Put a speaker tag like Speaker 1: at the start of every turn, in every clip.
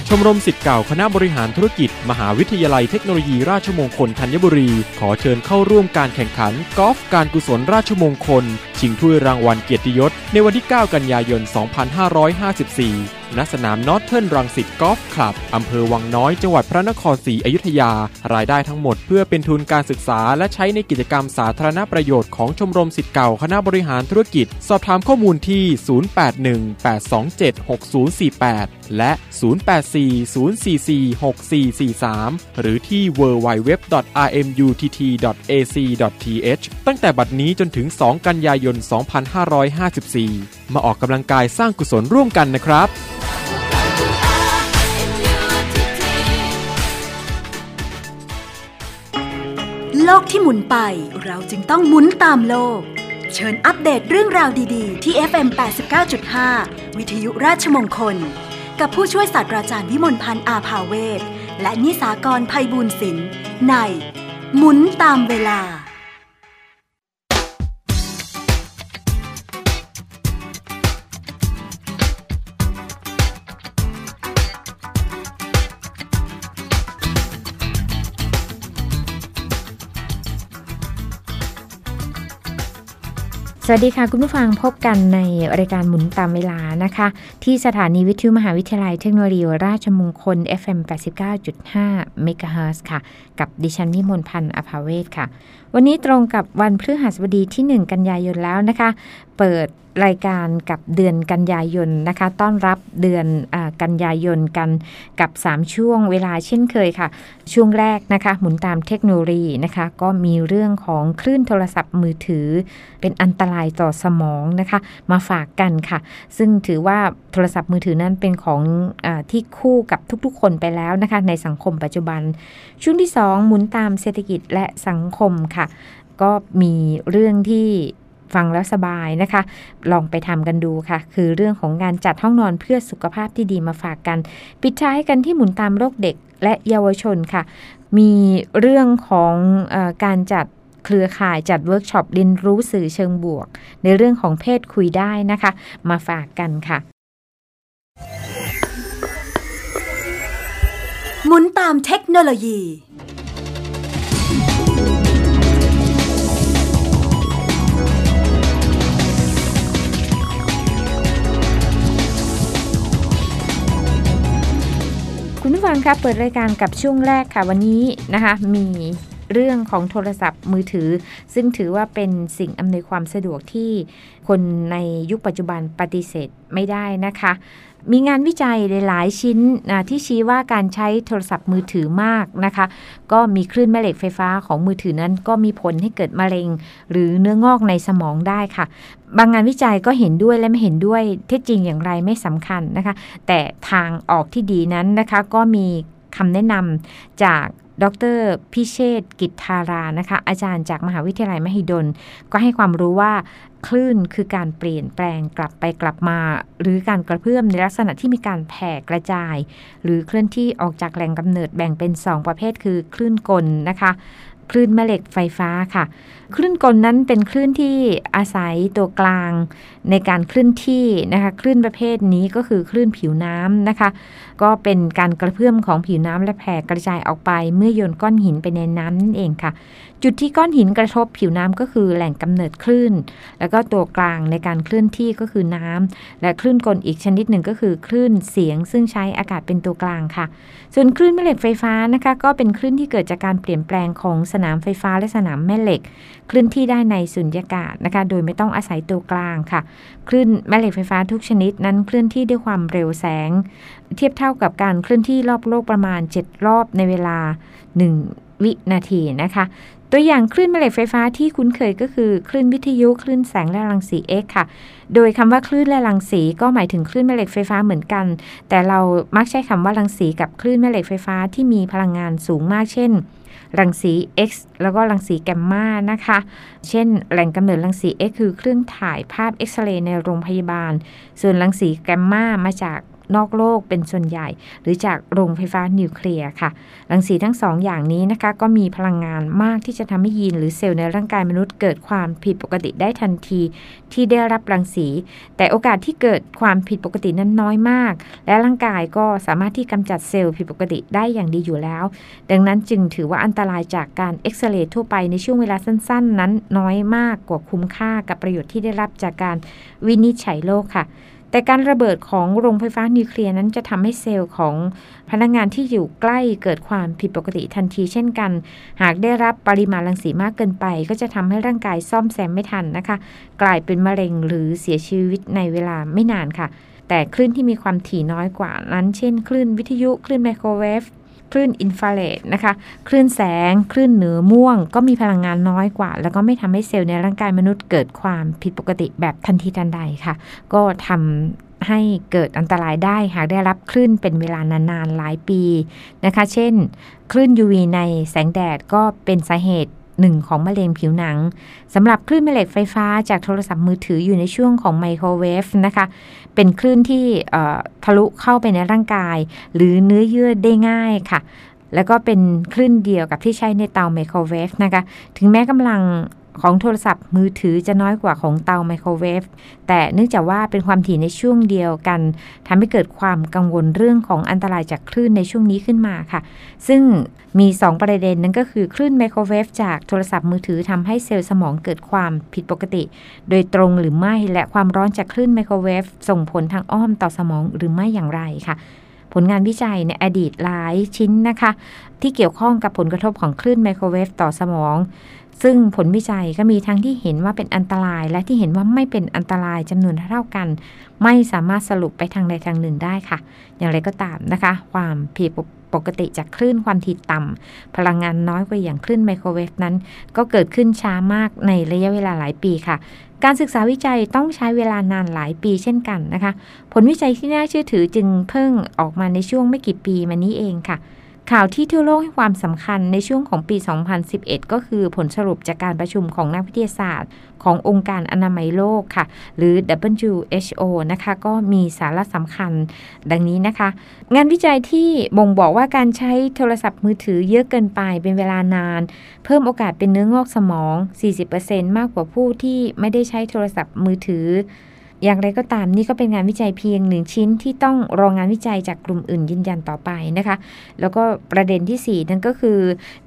Speaker 1: ชมรมศิษย์เก่าคณะบริหารธุรกิจมหาวิทยาลัยเทคโนโลยีราชมงคลธัญบุรีขอเชิญเข้าร่วมการแข่งขันกอล์ฟการกุศลราชมงคลชิงถ้วยรางวัลเกียรติยศในวันที่ 9 กันยายน 2554 ณ สนามนอร์ทเทิร์นรังสิตกอล์ฟคลับอำเภอวังน้อยจังหวัดพระนครศรีอยุธยารายได้ทั้งหมดเพื่อเป็นทุนการศึกษาและใช้ในกิจกรรมสาธารณประโยชน์ของชมรมศิษย์เก่าคณะบริหารธุรกิจสอบถามข้อมูลที่ 0818276048 และ 0840446443 หรือที่ www.rmutt.ac.th ตั้งแต่บัดนี้จนถึง 2 กันยายน 2554 มาออกกำลังกายสร้างกุศลร่วมกันนะครับ
Speaker 2: โลกที่หมุนไปเราจึงต้องหมุนตามโลกเชิญอัปเดตเรื่องราวดีๆที่ FM 89.5 วิทยุราชมงคลกับผู้ช่วยศาสตราจารย์วิมลพันธ์อาภาเวชและนิสากรไพบูลย์ศิลป์ในหมุนตามเวลา
Speaker 3: สวัสดีค่ะคุณผู้ฟังพบกันในรายการหมุนตามเวลานะคะที่สถานีวิทยุมหาวิทยาลัยเทคโนโลยีราชมงคล FM 89.5 เมกะเฮิรตซ์ค่ะกับดิฉันวิมลพันธ์อภาเวชค่ะวันนี้ตรงกับวันพฤหัสบดีที่1กันยายนแล้วนะคะเปิดรายการกับเดือนกันยายนนะคะต้อนรับเดือนกันยายนกันกับ3ช่วงเวลาเช่นเคยค่ะช่วงแรกนะคะหมุนตามเทคโนโลยีนะคะก็มีเรื่องของคลื่นโทรศัพท์มือถือเป็นอันตรายต่อสมองนะคะมาฝากกันค่ะซึ่งถือว่าโทรศัพท์มือถือนั้นเป็นของที่คู่กับทุกๆคนไปแล้วนะคะในสังคมปัจจุบันช่วงที่2หมุนตามเศรษฐกิจและสังคมค่ะก็มีเรื่องที่ฟังแล้วสบายนะคะลองไปทำกันดูค่ะคือเรื่องของการจัดห้องนอนเพื่อสุขภาพที่ดีมาฝากกันปิดท้ายกันที่หมุนตามโรคเด็กและเยาวชนค่ะมีเรื่องของการจัดเครือข่ายจัดเวิร์กช็อปเรียนรู้สื่อเชิงบวกในเรื่องของเพศคุยได้นะคะมาฝากกันค่ะ
Speaker 2: หมุนตามเทคโนโลยี
Speaker 3: คุณผู้ฟังครับเปิดรายการกับช่วงแรกค่ะวันนี้นะคะมีเรื่องของโทรศัพท์มือถือซึ่งถือว่าเป็นสิ่งอำนวยความสะดวกที่คนในยุคปัจจุบันปฏิเสธไม่ได้นะคะมีงานวิจัยหลายชิ้นที่ชี้ว่าการใช้โทรศัพท์มือถือมากนะคะก็มีคลื่นแม่เหล็กไฟฟ้าของมือถือนั้นก็มีผลให้เกิดมะเร็งหรือเนื้องอกในสมองได้ค่ะบางงานวิจัยก็เห็นด้วยและไม่เห็นด้วยเท็จจริงอย่างไรไม่สำคัญนะคะแต่ทางออกที่ดีนั้นนะคะก็มีคำแนะนำจากดร.พิเชษฐ์กิจธารานะคะอาจารย์จากมหาวิทยาลัยมหิดลก็ให้ความรู้ว่าคลื่นคือการเปลี่ยนแปลงกลับไปกลับมาหรือการกระเพื่อมในลักษณะที่มีการแผ่กระจายหรือเคลื่อนที่ออกจากแหล่งกำเนิดแบ่งเป็น2ประเภทคือคลื่นกลนะคะคลื่นแม่เหล็กไฟฟ้าค่ะคลื่นกลนั้นเป็นคลื่นที่อาศัยตัวกลางในการเคลื่อนที่นะคะคลื่นประเภทนี้ก็คือคลื่นผิวน้ำนะคะก็เป็นการกระเพื่อมของผิวน้ำและแผ่กระจายออกไปเมื่อโยนก้อนหินไปในน้ำนั่นเองค่ะจุดที่ก้อนหินกระทบผิวน้ำก็คือแหล่งกำเนิดคลื่นแล้วก็ตัวกลางในการเคลื่อนที่ก็คือน้ำและคลื่นกลอีกชนิดหนึ่งก็คือคลื่นเสียงซึ่งใช้อากาศเป็นตัวกลางค่ะส่วนคลื่นแม่เหล็กไฟฟ้านะคะก็เป็นคลื่นที่เกิดจากการเปลี่ยนแปลงของสนามไฟฟ้าและสนามแม่เหล็กเคลื่อนที่ได้ในสุญญากาศนะคะโดยไม่ต้องอาศัยตัวกลางค่ะคลื่นแม่เหล็กไฟฟ้าทุกชนิดนั้นเคลื่อนที่ด้วยความเร็วแสงเทียบเท่ากับการเคลื่อนที่รอบโลกประมาณ7รอบในเวลา1วินาทีนะคะตัวอย่างคลื่นแม่เหล็กไฟฟ้าที่คุ้นเคยก็คือคลื่นวิทยุคลื่นแสงและรังสี X ค่ะโดยคำว่าคลื่นและรังสีก็หมายถึงคลื่นแม่เหล็กไฟฟ้าเหมือนกันแต่เรามักใช้คำว่ารังสีกับคลื่นแม่เหล็กไฟฟ้าที่มีพลังงานสูงมากเช่นรังสี X แล้วก็รังสีแกมมานะคะเช่นแหล่งกำเนิดรังสี X คือเครื่องถ่ายภาพเอ็กซเรย์ในโรงพยาบาลส่วนรังสีแกมมามาจากนอกโลกเป็นส่วนใหญ่หรือจากโรงไฟฟ้านิวเคลียร์ค่ะรังสีทั้ง2 อย่างนี้นะคะก็มีพลังงานมากที่จะทำให้ยีนหรือเซลล์ในร่างกายมนุษย์เกิดความผิดปกติได้ทันทีที่ได้รับรังสีแต่โอกาสที่เกิดความผิดปกตินั้นน้อยมากและร่างกายก็สามารถที่กำจัดเซลล์ผิดปกติได้อย่างดีอยู่แล้วดังนั้นจึงถือว่าอันตรายจากการเอ็กซเรย์ทั่วไปในช่วงเวลาสั้นๆนั้นน้อยมากกว่าคุ้มค่ากับประโยชน์ที่ได้รับจากการวินิจฉัยโรคค่ะแต่การระเบิดของโรงไฟฟ้านิวเคลียร์นั้นจะทำให้เซลล์ของพนักงานที่อยู่ใกล้เกิดความผิดปกติทันทีเช่นกันหากได้รับปริมาณรังสีมากเกินไปก็จะทำให้ร่างกายซ่อมแซมไม่ทันนะคะกลายเป็นมะเร็งหรือเสียชีวิตในเวลาไม่นานค่ะแต่คลื่นที่มีความถี่น้อยกว่านั้นเช่นคลื่นวิทยุคลื่นไมโครเวฟคลื่นอินฟราเรดนะคะคลื่นแสงคลื่นเหนือม่วงก็มีพลังงานน้อยกว่าแล้วก็ไม่ทำให้เซลล์ในร่างกายมนุษย์เกิดความผิดปกติแบบทันทีทันใดค่ะก็ทำให้เกิดอันตรายได้หากได้รับคลื่นเป็นเวลานานๆหลายปีนะคะเช่นคลื่น UV ในแสงแดดก็เป็นสาเหตุหนึ่งของมะเร็งผิวหนังสำหรับคลื่นแม่เหล็กไฟฟ้าจากโทรศัพท์มือถืออยู่ในช่วงของไมโครเวฟนะคะเป็นคลื่นที่ทะลุเข้าไปในร่างกายหรือเนื้อเยื่อได้ง่ายค่ะแล้วก็เป็นคลื่นเดียวกับที่ใช้ในเตาไมโครเวฟนะคะถึงแม้กำลังของโทรศัพท์มือถือจะน้อยกว่าของเตาไมโครเวฟแต่เนื่องจากว่าเป็นความถี่ในช่วงเดียวกันทำให้เกิดความกังวลเรื่องของอันตรายจากคลื่นในช่วงนี้ขึ้นมาค่ะซึ่งมี2ประเด็นนั้นก็คือคลื่นไมโครเวฟจากโทรศัพท์มือถือทำให้เซลล์สมองเกิดความผิดปกติโดยตรงหรือไม่และความร้อนจากคลื่นไมโครเวฟส่งผลทางอ้อมต่อสมองหรือไม่อย่างไรค่ะผลงานวิจัยในอดีตหลายชิ้นนะคะที่เกี่ยวข้องกับผลกระทบของคลื่นไมโครเวฟต่อสมองซึ่งผลวิจัยก็มีทั้งที่เห็นว่าเป็นอันตรายและที่เห็นว่าไม่เป็นอันตรายจำนวนเท่ากันไม่สามารถสรุปไปทางใดทางหนึ่งได้ค่ะอย่างไรก็ตามนะคะความผิดปกติจากคลื่นความถี่ต่ำพลังงานน้อยกว่าอย่างคลื่นไมโครเวฟนั้นก็เกิดขึ้นช้ามากในระยะเวลาหลายปีค่ะการศึกษาวิจัยต้องใช้เวลานานหลายปีเช่นกันนะคะผลวิจัยที่น่าเชื่อถือจึงเพิ่งออกมาในช่วงไม่กี่ปีมานี้เองค่ะข่าวที่ทั่วโลกให้ความสำคัญในช่วงของปี 2011 ก็คือผลสรุปจากการประชุมของนักวิทยาศาสตร์ขององค์การอนามัยโลกค่ะหรือ WHO นะคะก็มีสาระสำคัญดังนี้นะคะงานวิจัยที่บ่งบอกว่าการใช้โทรศัพท์มือถือเยอะเกินไปเป็นเวลานานเพิ่มโอกาสเป็นเนื้องอกสมอง 40% มากกว่าผู้ที่ไม่ได้ใช้โทรศัพท์มือถืออย่างไรก็ตามนี่ก็เป็นงานวิจัยเพียง1ชิ้นที่ต้องรองานวิจัยจากกลุ่มอื่นยืนยันต่อไปนะคะแล้วก็ประเด็นที่4นั่นก็คือ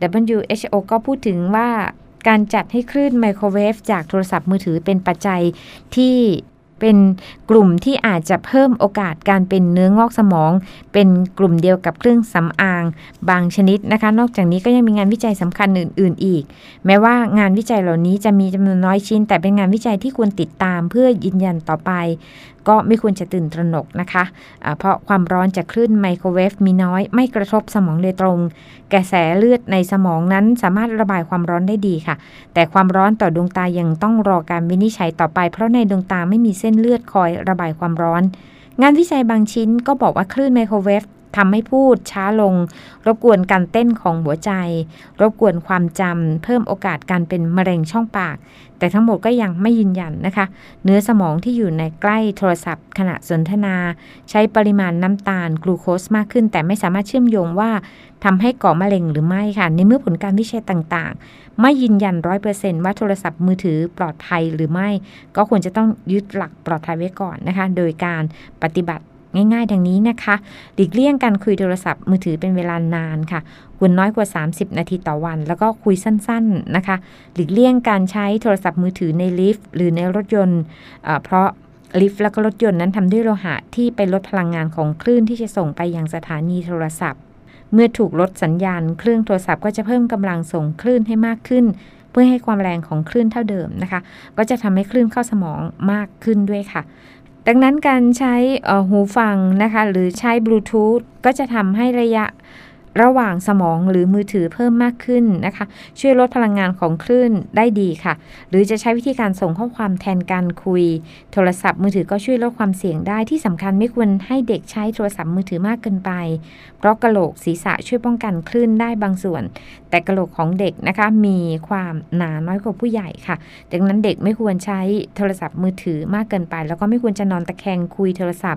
Speaker 3: WHO ก็พูดถึงว่าการจัดให้คลื่นไมโครเวฟจากโทรศัพท์มือถือเป็นปัจจัยที่เป็นกลุ่มที่อาจจะเพิ่มโอกาสการเป็นเนื้องอกสมองเป็นกลุ่มเดียวกับเครื่องสำอางบางชนิดนะคะนอกจากนี้ก็ยังมีงานวิจัยสำคัญอื่นๆอีกแม้ว่างานวิจัยเหล่านี้จะมีจำนวนน้อยชิ้นแต่เป็นงานวิจัยที่ควรติดตามเพื่อยืนยันต่อไปก็ไม่ควรจะตื่นตระหนกนะคะเพราะความร้อนจากคลื่นไมโครเวฟมีน้อยไม่กระทบสมองโดยตรงกระแสเลือดในสมองนั้นสามารถระบายความร้อนได้ดีค่ะแต่ความร้อนต่อดวงตายังต้องรอการวินิจฉัยต่อไปเพราะในดวงตาไม่มีเส้นเลือดคอยระบายความร้อนงานวิจัยบางชิ้นก็บอกว่าคลื่นไมโครเวฟทำให้พูดช้าลงรบกวนการเต้นของหัวใจรบกวนความจำเพิ่มโอกาสการเป็นมะเร็งช่องปากแต่ทั้งหมดก็ยังไม่ยืนยันนะคะเนื้อสมองที่อยู่ในใกล้โทรศัพท์ขณะสนทนาใช้ปริมาณน้ำตาลกลูโคสมากขึ้นแต่ไม่สามารถเชื่อมโยงว่าทำให้ก่อมะเร็งหรือไม่ค่ะในเมื่อผลการวิจัยต่างๆไม่ยืนยัน 100% ว่าโทรศัพท์มือถือปลอดภัยหรือไม่ก็ควรจะต้องยึดหลักปลอดภัยไว้ก่อนนะคะโดยการปฏิบัติง่ายๆดังนี้นะคะหลีกเลี่ยงการคุยโทรศัพท์มือถือเป็นเวลานานค่ะควรน้อยกว่า30นาทีต่อวันแล้วก็คุยสั้นๆนะคะหลีกเลี่ยงการใช้โทรศัพท์มือถือในลิฟต์หรือในรถยนต์เพราะลิฟต์แล้วก็รถยนต์นั้นทำด้วยโลหะที่ไปลดพลังงานของคลื่นที่จะส่งไปยังสถานีโทรศัพท์เมื่อถูกลดสัญญาณเครื่องโทรศัพท์ก็จะเพิ่มกำลังส่งคลื่นให้มากขึ้นเพื่อให้ความแรงของคลื่นเท่าเดิมนะคะก็จะทำให้คลื่นเข้าสมองมากขึ้นด้วยค่ะดังนั้นการใช้หูฟังนะคะหรือใช้บลูทูธก็จะทำให้ระยะระหว่างสมองหรือมือถือเพิ่มมากขึ้นนะคะช่วยลดพลังงานของคลื่นได้ดีค่ะหรือจะใช้วิธีการส่งข้อความแทนการคุยโทรศัพท์มือถือก็ช่วยลดความเสี่ยงได้ที่สำคัญไม่ควรให้เด็กใช้โทรศัพท์มือถือมากเกินไปเพราะกะโหลกศีรษะช่วยป้องกันคลื่นได้บางส่วนแต่กะโหลกของเด็กนะคะมีความหนาน้อยกว่าผู้ใหญ่ค่ะดังนั้นเด็กไม่ควรใช้โทรศัพท์มือถือมากเกินไปแล้วก็ไม่ควรจะนอนตะแคงคุยโทรศัพท์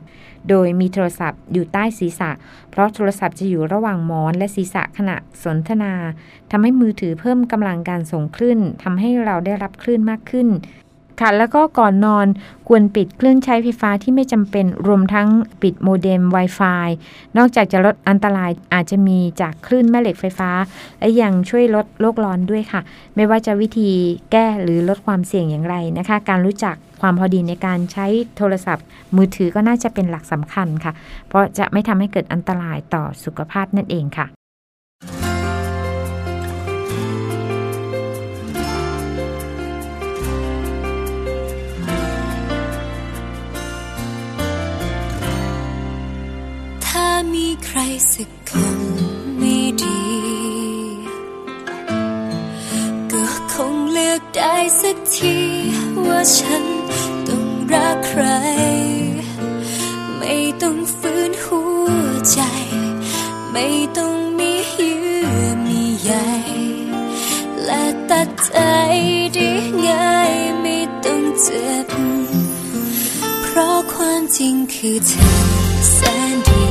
Speaker 3: โดยมีโทรศัพท์อยู่ใต้ศีรษะเพราะโทรศัพท์จะอยู่ระหว่างหมอนและศีรษะขณะสนทนาทำให้มือถือเพิ่มกำลังการส่งคลื่นทำให้เราได้รับคลื่นมากขึ้นค่ะแล้วก็ก่อนนอนควรปิดเครื่องใช้ไฟฟ้าที่ไม่จำเป็นรวมทั้งปิดโมเด็ม Wi-Fi นอกจากจะลดอันตรายอาจจะมีจากคลื่นแม่เหล็กไฟฟ้าและยังช่วยลดโลกร้อนด้วยค่ะไม่ว่าจะวิธีแก้หรือลดความเสี่ยงอย่างไรนะคะการรู้จักความพอดีในการใช้โทรศัพท์มือถือก็น่าจะเป็นหลักสำคัญค่ะเพราะจะไม่ทำให้เกิดอันตรายต่อสุขภาพนั่นเองค่ะ
Speaker 4: ถ้ามีใครสักคนไม่ดีก็คงเลือกได้สักทีว่าฉันต้องรักใครไม่ต้องฝืนหัวใจไม่ต้องมีเยื่อมีใยและตัดใจได้ง่ายไม่ต้องเจ็บเพราะความจริงคือเธอแสนดี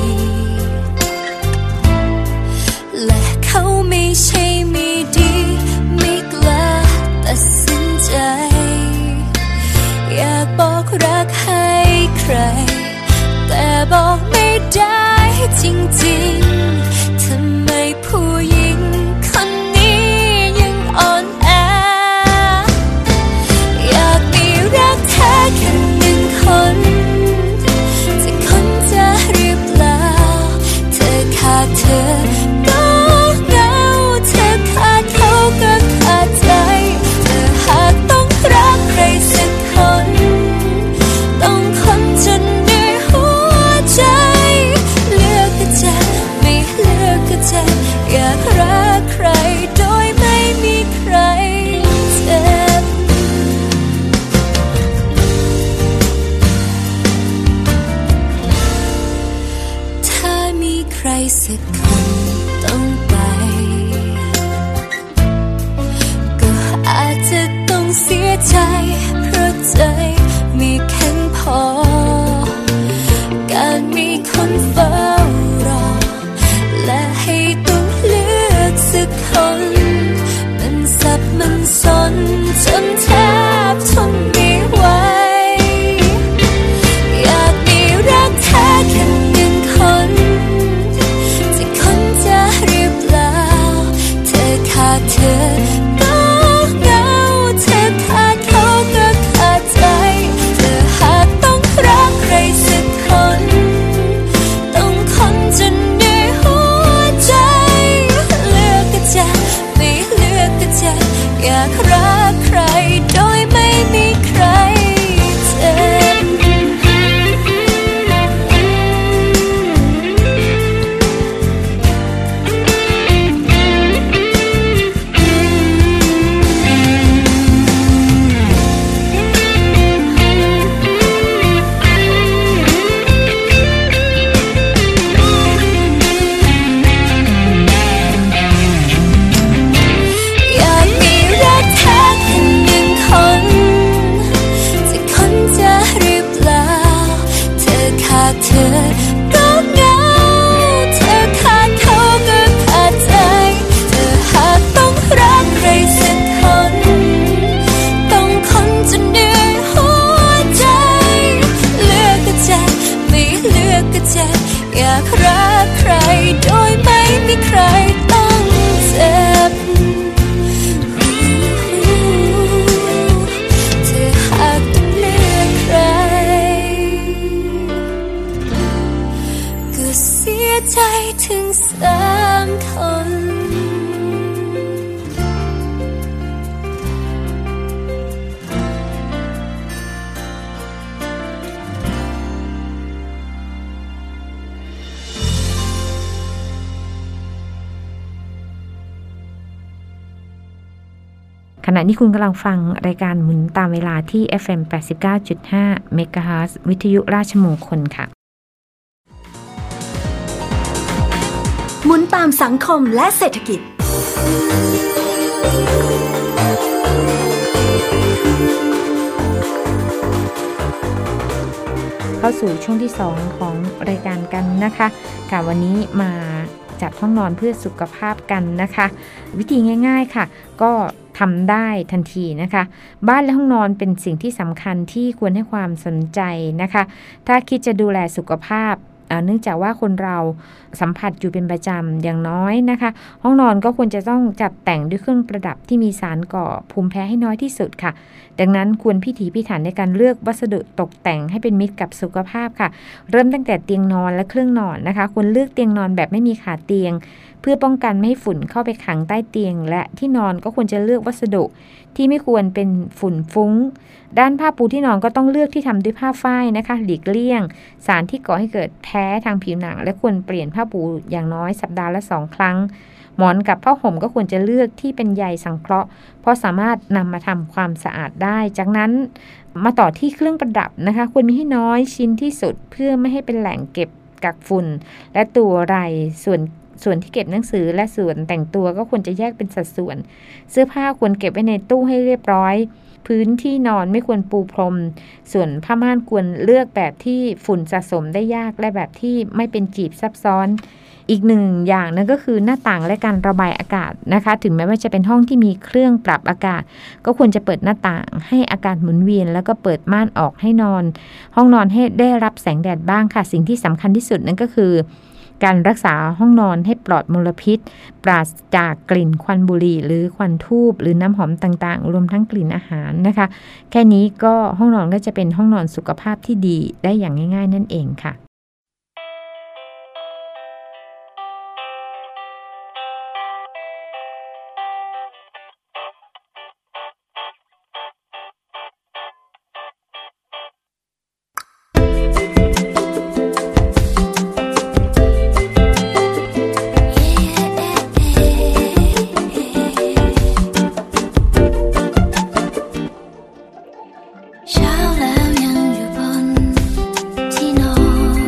Speaker 4: และเขาไม่ใช่ไม่ดีไม่กล้าตัดสินใจอยากบอกรักให้ใครแต่บอกไม่ได้จริงๆทำไมผู้หญิงคนนี้ยังอ่อนแออยากมีรักแท้แค่หนึ่งคนจะคนจะหรือเปล่าเธอขาดเธอก็เหงาเธอขาดเขาก็ขาดใจเธอหากต้องรักใครสักคนต้องคนจนในหัวใจเลือกก็จะไม่เลือกก็จะอยากรักใครโดยไม่มีใครเจ็บถ้ามีใครสักคนต้องไปก็อาจจะต้องเสียใจเพราะใจไม่แข็งพอการมีคนเฝ้ารอและให้ต้องเลือกสักคนมันสับมันสนจนแทบทนไม่ไหวอยากมีรักแท้แค่หนึ่งคนจะคนจะหรือเปล่าเธอขาดเธอก็เหงาเธอขาดเขาก็ขาดใจเธอหากต้องรักใครสักคนต้องคนจนในหัวใจเลือกก็จะไม่เลือกก็จะอยากรักใครโดยไม่มีใครเจ็บอยากมีรักแท้แค่หนึ่งคนจะคนจะหรือเปล่าเธอขาดเธอก็เหงาเธอขาดเขาก็ขาดใจเธอหากต้องรักใครสักคนต้องคนจนเหนื่อยหัวใจเลือกก็จะไม่เลือกก็จะอยากรักใครโดยไม่มีใครต้องเจ็บเธอหากต้องเลือกใครก็เสียใจถึง3 คน
Speaker 3: ขณะนี้คุณกำลังฟังรายการหมุนตามเวลาที่ FM 89.5 MHz วิทยุราชมงคลค่ะ
Speaker 2: หมุนตามสังคมและเศรษฐกิจ
Speaker 3: เข้าสู่ช่วงที่2ของรายการกันนะคะค่ะวันนี้มาจัดห้องนอนเพื่อสุขภาพกันนะคะวิธีง่ายๆค่ะก็ทำได้ทันทีนะคะบ้านและห้องนอนเป็นสิ่งที่สำคัญที่ควรให้ความสนใจนะคะถ้าคิดจะดูแลสุขภาพเนื่องจากว่าคนเราสัมผัสอยู่เป็นประจำอย่างน้อยนะคะห้องนอนก็ควรจะต้องจัดแต่งด้วยเครื่องประดับที่มีสารก่อภูมิแพ้ให้น้อยที่สุดค่ะดังนั้นควรพิถีพิถันในการเลือกวัสดุตกแต่งให้เป็นมิตรกับสุขภาพค่ะเริ่มตั้งแต่เตียงนอนและเครื่องนอนนะคะควรเลือกเตียงนอนแบบไม่มีขาเตียงเพื่อป้องกันไม่ให้ฝุ่นเข้าไปขังใต้เตียงและที่นอนก็ควรจะเลือกวัสดุที่ไม่ควรเป็นฝุ่นฟุ้งด้านผ้าปูที่นอนก็ต้องเลือกที่ทำด้วยผ้าฝ้ายนะคะหลีกเลี่ยงสารที่ก่อให้เกิดแพ้ทางผิวหนังและควรเปลี่ยนผ้าปูอย่างน้อยสัปดาห์ละ2 ครั้งหมอนกับผ้าห่มก็ควรจะเลือกที่เป็นใยสังเคราะห์เพราะสามารถนำมาทำความสะอาดได้จากนั้นมาต่อที่เครื่องประดับนะคะควรมีให้น้อยชิ้นที่สุดเพื่อไม่ให้เป็นแหล่งเก็บกักฝุ่นและตัวไรส่วนที่เก็บหนังสือและส่วนแต่งตัวก็ควรจะแยกเป็นสัดส่วนเสื้อผ้าควรเก็บไว้ในตู้ให้เรียบร้อยพื้นที่นอนไม่ควรปูพรมส่วนผ้าม่านควรเลือกแบบที่ฝุ่นสะสมได้ยากและแบบที่ไม่เป็นกีบซับซ้อนอีกหนึ่งอย่างนั่นก็คือหน้าต่างและการระบายอากาศนะคะถึงแม้ว่าจะเป็นห้องที่มีเครื่องปรับอากาศก็ควรจะเปิดหน้าต่างให้อากาศหมุนเวียนแล้วก็เปิดม่านออกให้นอนห้องนอนให้ได้รับแสงแดดบ้างค่ะสิ่งที่สำคัญที่สุดนั่นก็คือการรักษาห้องนอนให้ปลอดมลพิษปราศจากกลิ่นควันบุหรี่หรือควันธูปหรือน้ำหอมต่างๆรวมทั้งกลิ่นอาหารนะคะแค่นี้ก็ห้องนอนก็จะเป็นห้องนอนสุขภาพที่ดีได้อย่างง่ายๆนั่นเองค่ะ
Speaker 4: เช้าแล้วยังอยู่บนที่นอน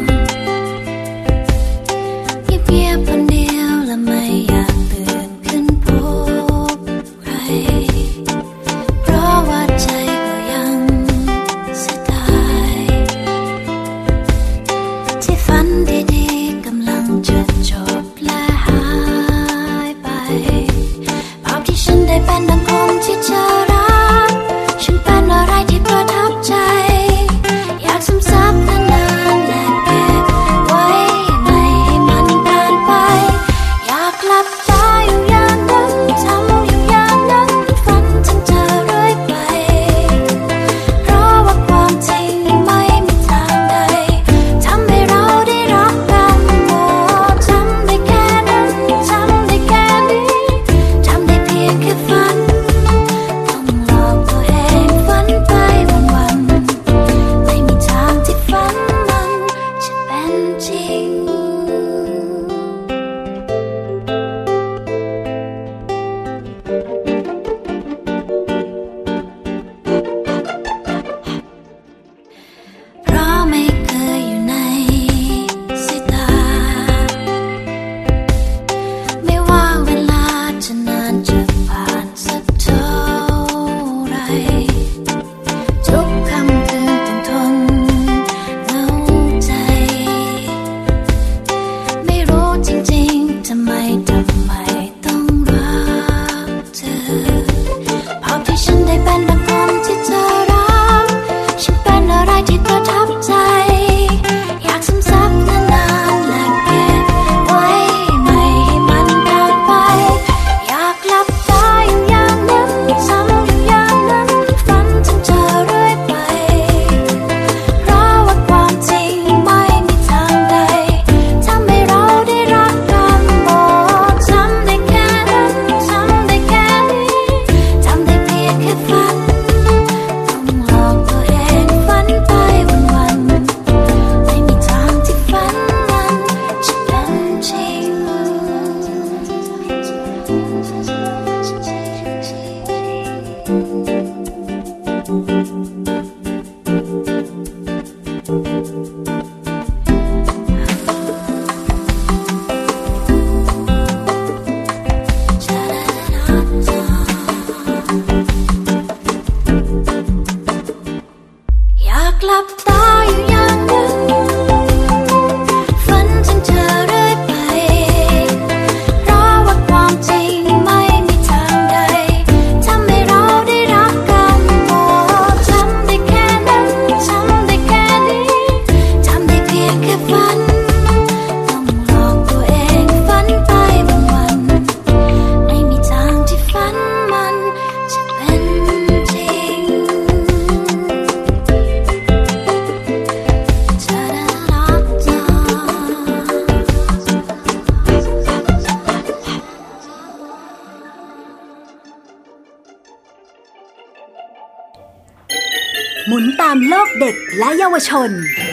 Speaker 2: ามโลกเด็กและเยาวชน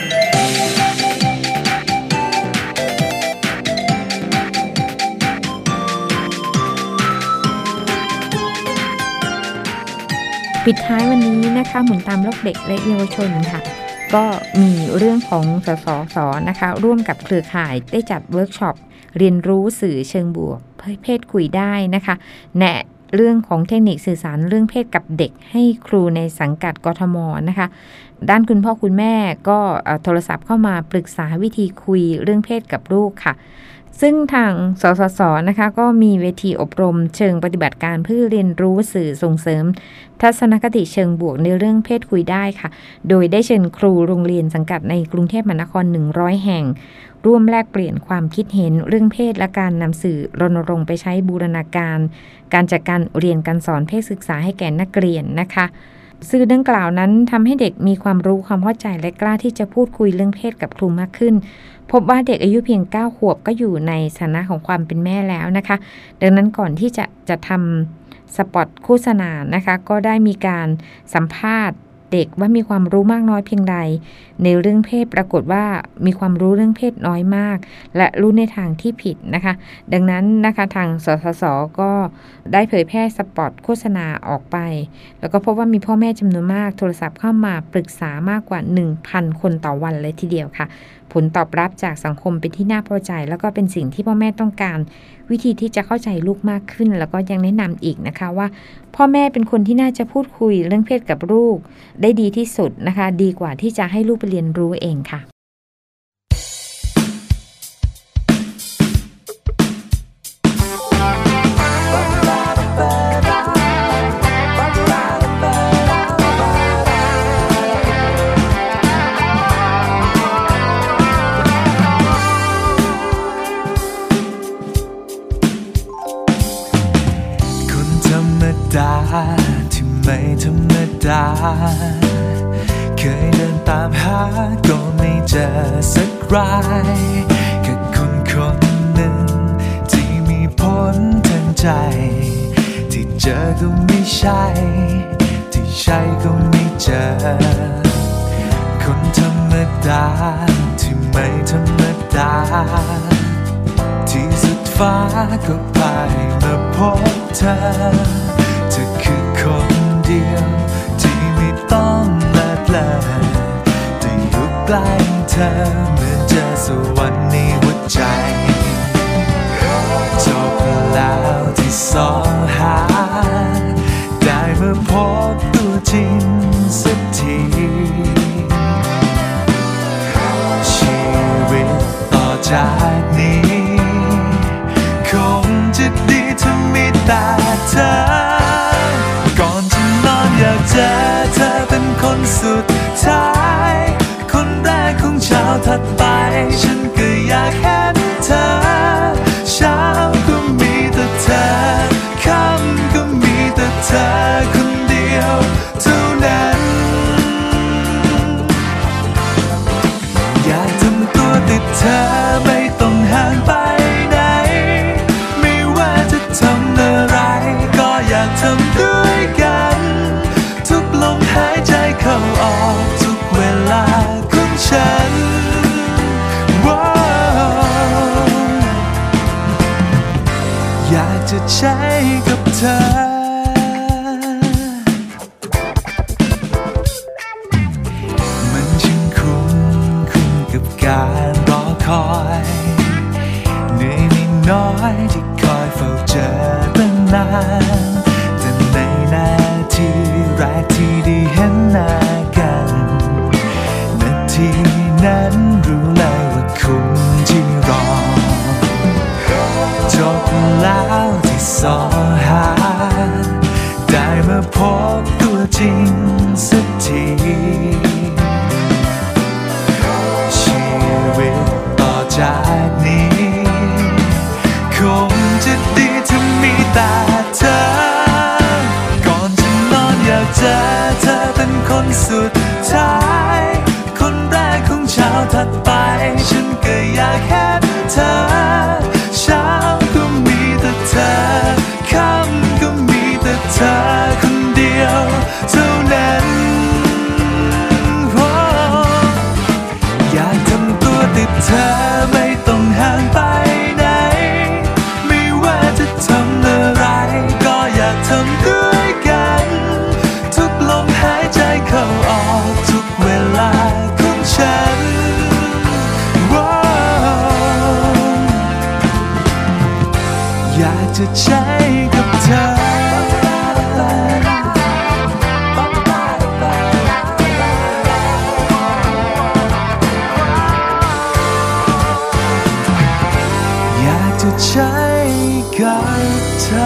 Speaker 3: ปิดท้ายวันนี้นะคะหมุนตามโลกเด็กและเยาวชนค่ะก็มีเรื่องของสสนะคะร่วมกับเครือข่ายได้จัดเวิร์กช็อปเรียนรู้สื่อเชิงบวกเพศคุยได้นะคะแนะเรื่องของเทคนิคสื่อสารเรื่องเพศกับเด็กให้ครูในสังกัดกทมนะคะด้านคุณพ่อคุณแม่ก็โทรศัพท์เข้ามาปรึกษาวิธีคุยเรื่องเพศกับลูกค่ะซึ่งทางสสสนะคะก็มีเวทีอบรมเชิงปฏิบัติการเพื่อเรียนรู้สื่อส่งเสริมทัศนคติเชิงบวกในเรื่องเพศคุยได้ค่ะโดยได้เชิญครูโรงเรียนสังกัดในกรุงเทพมหานคร100แห่งร่วมแลกเปลี่ยนความคิดเห็นเรื่องเพศและการนำสื่อรณรงค์ไปใช้บูรณาการการจัดการเรียนการสอนเพศศึกษาให้แก่นักเรียนนะคะสื่อดังกล่าวนั้นทำให้เด็กมีความรู้ความเข้าใจและกล้าที่จะพูดคุยเรื่องเพศกับครูมากขึ้นพบว่าเด็กอายุเพียง9 ขวบก็อยู่ในฐานะของความเป็นแม่แล้วนะคะดังนั้นก่อนที่จะทำสปอตโฆษณานะคะก็ได้มีการสัมภาษณ์เด็กว่ามีความรู้มากน้อยเพียงใดในเรื่องเพศปรากฏว่ามีความรู้เรื่องเพศน้อยมากและรู้ในทางที่ผิดนะคะดังนั้นนะคะทางสสสก็ได้เผยแพร่สปอตโฆษณาออกไปแล้วก็พบว่ามีพ่อแม่จำนวนมากโทรศัพท์เข้ามาปรึกษามากกว่า 1,000 คนต่อวันเลยทีเดียวค่ะผลตอบรับจากสังคมเป็นที่น่าพอใจแล้วก็เป็นสิ่งที่พ่อแม่ต้องการวิธีที่จะเข้าใจลูกมากขึ้นแล้วก็ยังแนะนำอีกนะคะว่าพ่อแม่เป็นคนที่น่าจะพูดคุยเรื่องเพศกับลูกได้ดีที่สุดนะคะดีกว่าที่จะให้ลูกไปเรียนรู้เองค่ะ
Speaker 5: ที่ไม่ธรรมดาเคยเดินตามหาก็ไม่เจอสักรายแค่คนหนึ่งที่มีผลทางใจที่เจอก็ไม่ใช่ที่ใช่ก็ไม่เจอคนธรรมดาที่ไม่ธรรมดาที่สุดฟ้าก็พาให้มาพบเธอคือคนเดียวที่ไม่ต้องละเลยแต่อยู่ใกล้เธอเหมือนเจอสวรรค์ในหัวใจจบแล้วที่สองหาได้มาพบตัวจริงสักทีชีวิตต่อจากนี้คงจะดีถ้ามีแต่เธออยากเจอเธอเป็นคนสุดท้ายคนแรกของเช้าถัดไปฉันก็อยากเห็นเธอเช้าก็มีแต่เธอค่ำก็มีแต่เธอคนเดียวเท่านั้นอยากทำตัวติดเธอไม่ต้องห่างไปไหนไม่ว่าจะทำอะไรก็อยากทำด้วยกันลมหายใจเข้าออกทุกเวลาของฉันอยากจะใช้กับเธอมันช่างคุ้มกับการรอคอยเหนื่อยนิดน้อยที่คอยเฝ้าเจอตั้งนานแต่ในนาทีแรกที่ได้เห็นหน้ากันนาทีนั้นรู้เลยว่าคุ้มที่รอจบแล้วที่สอหาได้มาพบตัวจริงสักทีชีวิตต่อจากนี้คงจะดีถ้ามีแต่เธอเจอเธอเป็นคนสุดท้ายคนแรกของเช้าถัดไปฉันก็อยากเห็นเธอเช้าก็มีแต่เธอค่ำก็มีแต่เธอคนเดียวเท่านั้นจะใช้กับเธออยากจะใช้กับเธอ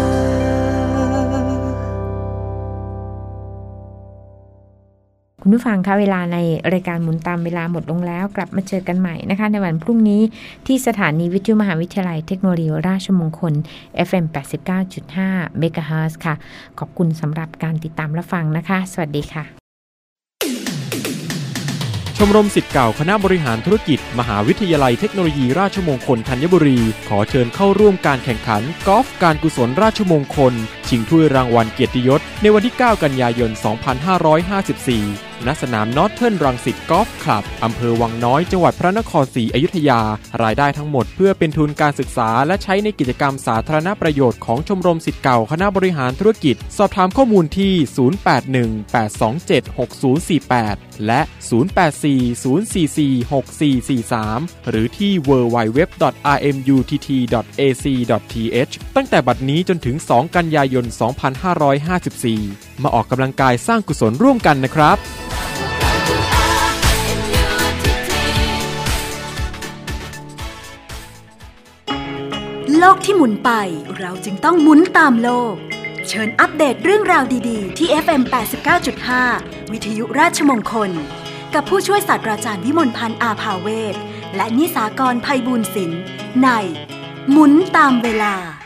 Speaker 3: คุณผู้ฟังคะเวลาในรายการหมุนตามเวลาหมดลงแล้วกลับมาเจอกันใหม่นะคะในวันพรุ่งนี้ที่สถานีวิทยุมหาวิทยาลัยเทคโนโลยีราชมงคล FM 89.5 MHz ค่ะขอบคุณสำหรับการติดตามรับฟังนะคะสวัสดีค่ะ
Speaker 1: ชมรมศิษย์เก่าคณะบริหารธุรกิจมหาวิทยาลัยเทคโนโลยีราชมงคลธัญบุรีขอเชิญเข้าร่วมการแข่งขันกอล์ฟการกุศลราชมงคลชิงถ้วยรางวัลเกียรติยศในวันที่ 9 กันยายน 2554 ณ สนามนอร์ทเทิร์นรังสิตกอล์ฟคลับอำเภอวังน้อยจังหวัดพระนครศรีอยุธยารายได้ทั้งหมดเพื่อเป็นทุนการศึกษาและใช้ในกิจกรรมสาธารณประโยชน์ของชมรมศิษย์เก่าคณะบริหารธุรกิจสอบถามข้อมูลที่ 0818276048 และ 0840446443 หรือที่ www.rmutt.ac.th ตั้งแต่บัดนี้จนถึง 2 กันยายน 2554 มาออกกำลังกายสร้างกุศลร่วมกันนะครับ
Speaker 2: โลกที่หมุนไปเราจึงต้องหมุนตามโลกเชิญอัปเดตเรื่องราวดีๆที่ FM 89.5 วิทยุราชมงคลกับผู้ช่วยศาสตราจารย์วิมลพันธ์อาภาเวศและนิสากรไพบูลย์ศิลป์ในหมุนตามเวลา